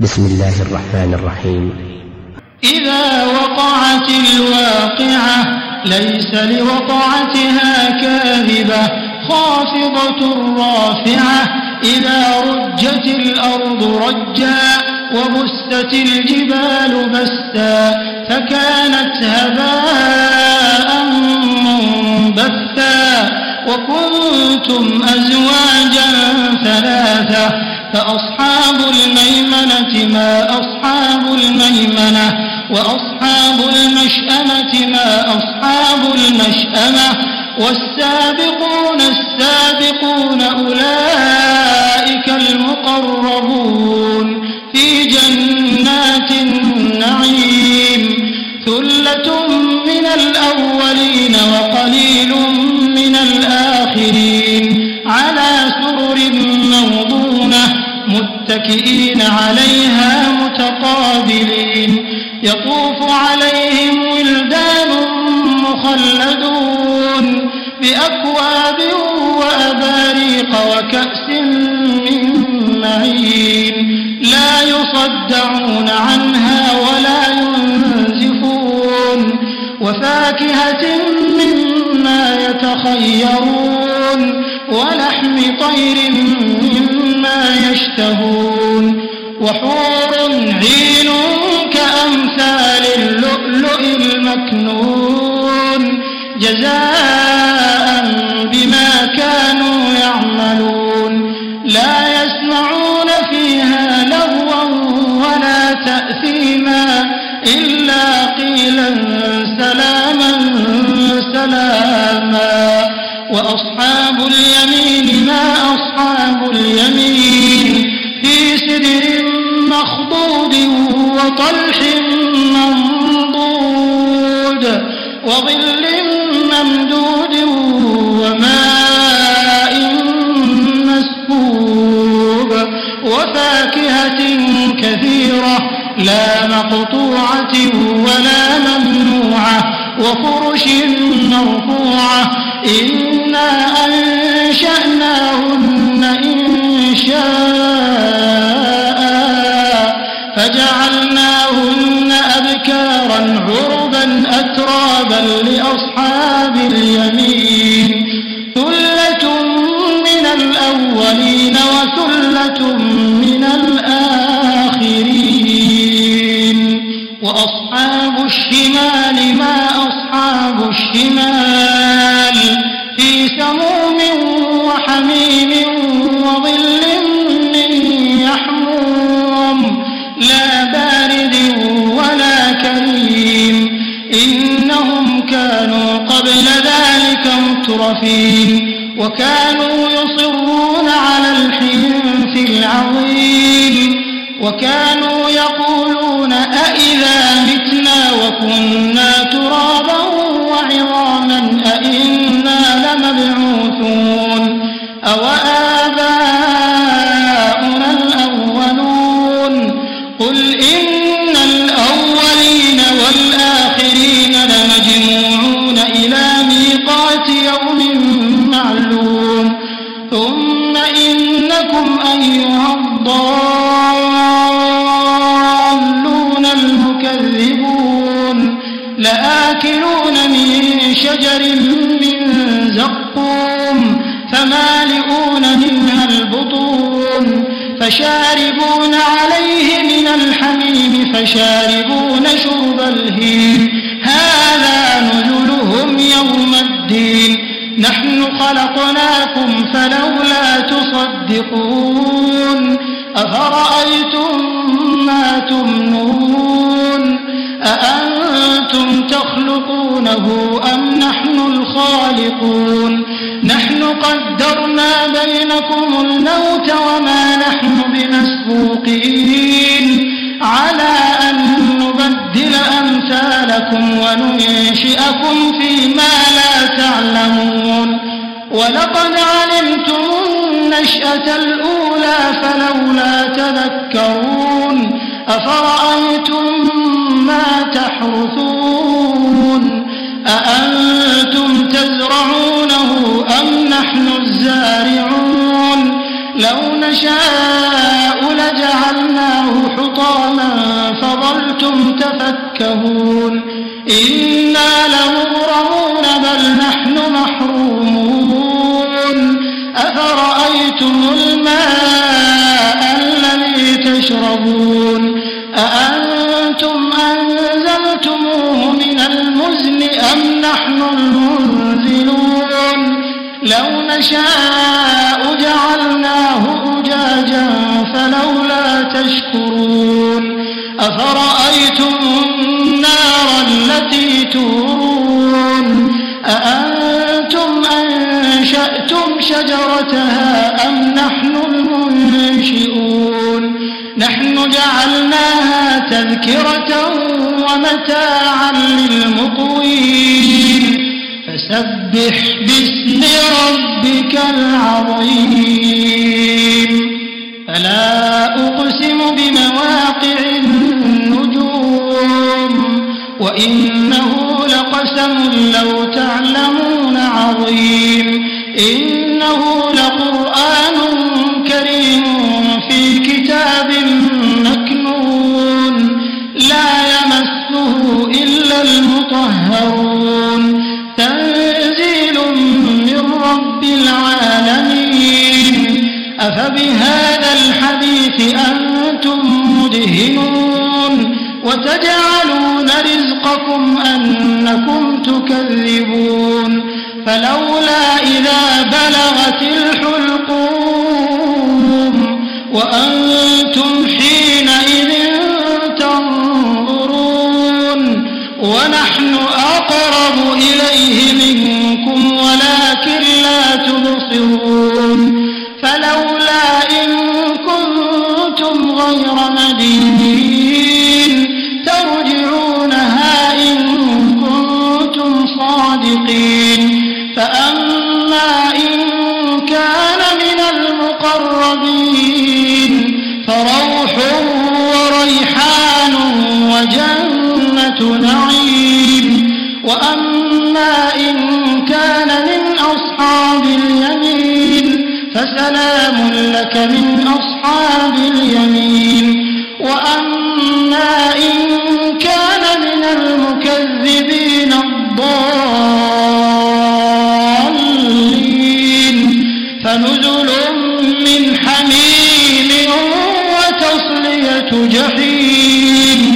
بسم الله الرحمن الرحيم. إذا وقعت الواقعة ليس لوقعتها كاذبة خافضة رافعة إذا رجت الأرض رجا وبست الجبال بسا فكانت هباء منبثا وكنتم أزواجا ثلاثة فأصحاب الميمنة ما أصحاب الميمنة وأصحاب المشأمة ما أصحاب المشأمة والسابقون السابقون أولئك المقربون في جنات النعيم ثلة من الأولين وقليل من الآخرين على سرر موضونة متكئين عليها متقابلين يطوف عليهم ولدان مخلدون بأكواب وأباريق وكأس من معين لا يصدعون عنها ولا ينزفون وفاكهة مما يتخيرون ولحم طير مما يشتهون وحور عين كأمثال اللؤلؤ المكنون جزاء بما كانوا يعملون لا يسمعون فيها لغوا ولا تأثيما إلا قيلا سلاما سلاما وأصحاب اليمين ما أصحاب اليمين في سدر مخضود وطلح منضود وظل ممدود وماء مسكوب وفاكهة كثيرة لا مقطوعة ولا ممنوعة وفرش مرفوعة إنا أنشأناهن إنشاء فجعلناهن أبكارا عربا أترابا لأصحاب اليمين ثلة من الأولين وثلة من الآخرين وأصحاب الشمال ما أصحاب الشمال في سموم وحميم وظل من يحموم لا بارد ولا كريم إنهم كانوا قبل ذلك مترفين وكانوا يصرون على الحنث العظيم وكانوا يقولون أئذا متنا وكنا ترابا وعظاما أئنا لمبعوثون أوآباؤنا الأولون قل إن الأولين والآخرين لمجموعون إلى ميقات يوم معلوم ثم إنكم أيها الضالون المكذبون لآكلون من شجر من زقوم فمالئون منها البطون فشاربون عليه من الحميم فشاربون شرب الهيم هذا نزلهم يوم الدين نحن خلقناكم فلولا تصدقون أفرأيتم ما تمنون أأنتم تخلقونه أم نحن الخالقون نحن قدرنا بينكم الموت وما نحن بمسبوقين على أن نبدل أمثالكم وننشئكم فيما لا تعلمون ولقد علمتم النشأة الأولى فلولا تذكرون أفرأيتم ما تحرثون أأنتم تزرعونه أم نحن الزارعون لو نشاء لجعلناه حطاما أنتم تفكهون إنا لمغرمون بل نحن محرومون أفرأيتم الماء الذي تشربون أأنتم أنزلتموه من المزن أم نحن المنزلون لو نشاء جعلناه أجاجا فلولا تشكرون أفرأيتم النار التي تورون أأنتم أنشأتم شجرتها أم نحن المنشئون نحن جعلناها تذكرة ومتاعا للمقوين فسبح باسم ربك العظيم فلا أقسم بمواقع النجوم وإنه لقسم لو تعلمون عظيم إنه لقرآن كريم في كتاب مكنون لا يمسه إلا المطهرون تنزيل من رب العالمين أفبهذا الحديث أنتم مدهنون وتجعلون رزقكم أنكم تكذبون فلولا إذا بلغت الحلقوم وأنتم حينئذ تنظرون ونحن أقرب إليه منكم ولكن لا تبصرون فلولا إن كنتم غير مدينين ترجعونها إن كنتم صادقين فأما إن كان من المقربين فروح وريحان وجنة نعيم وأما إن كان من أصحاب اليمين فسلام لك من أصحاب اليمين وأما إن كان من المكذبين الضالين فنزل من حميم وتصلية جحيم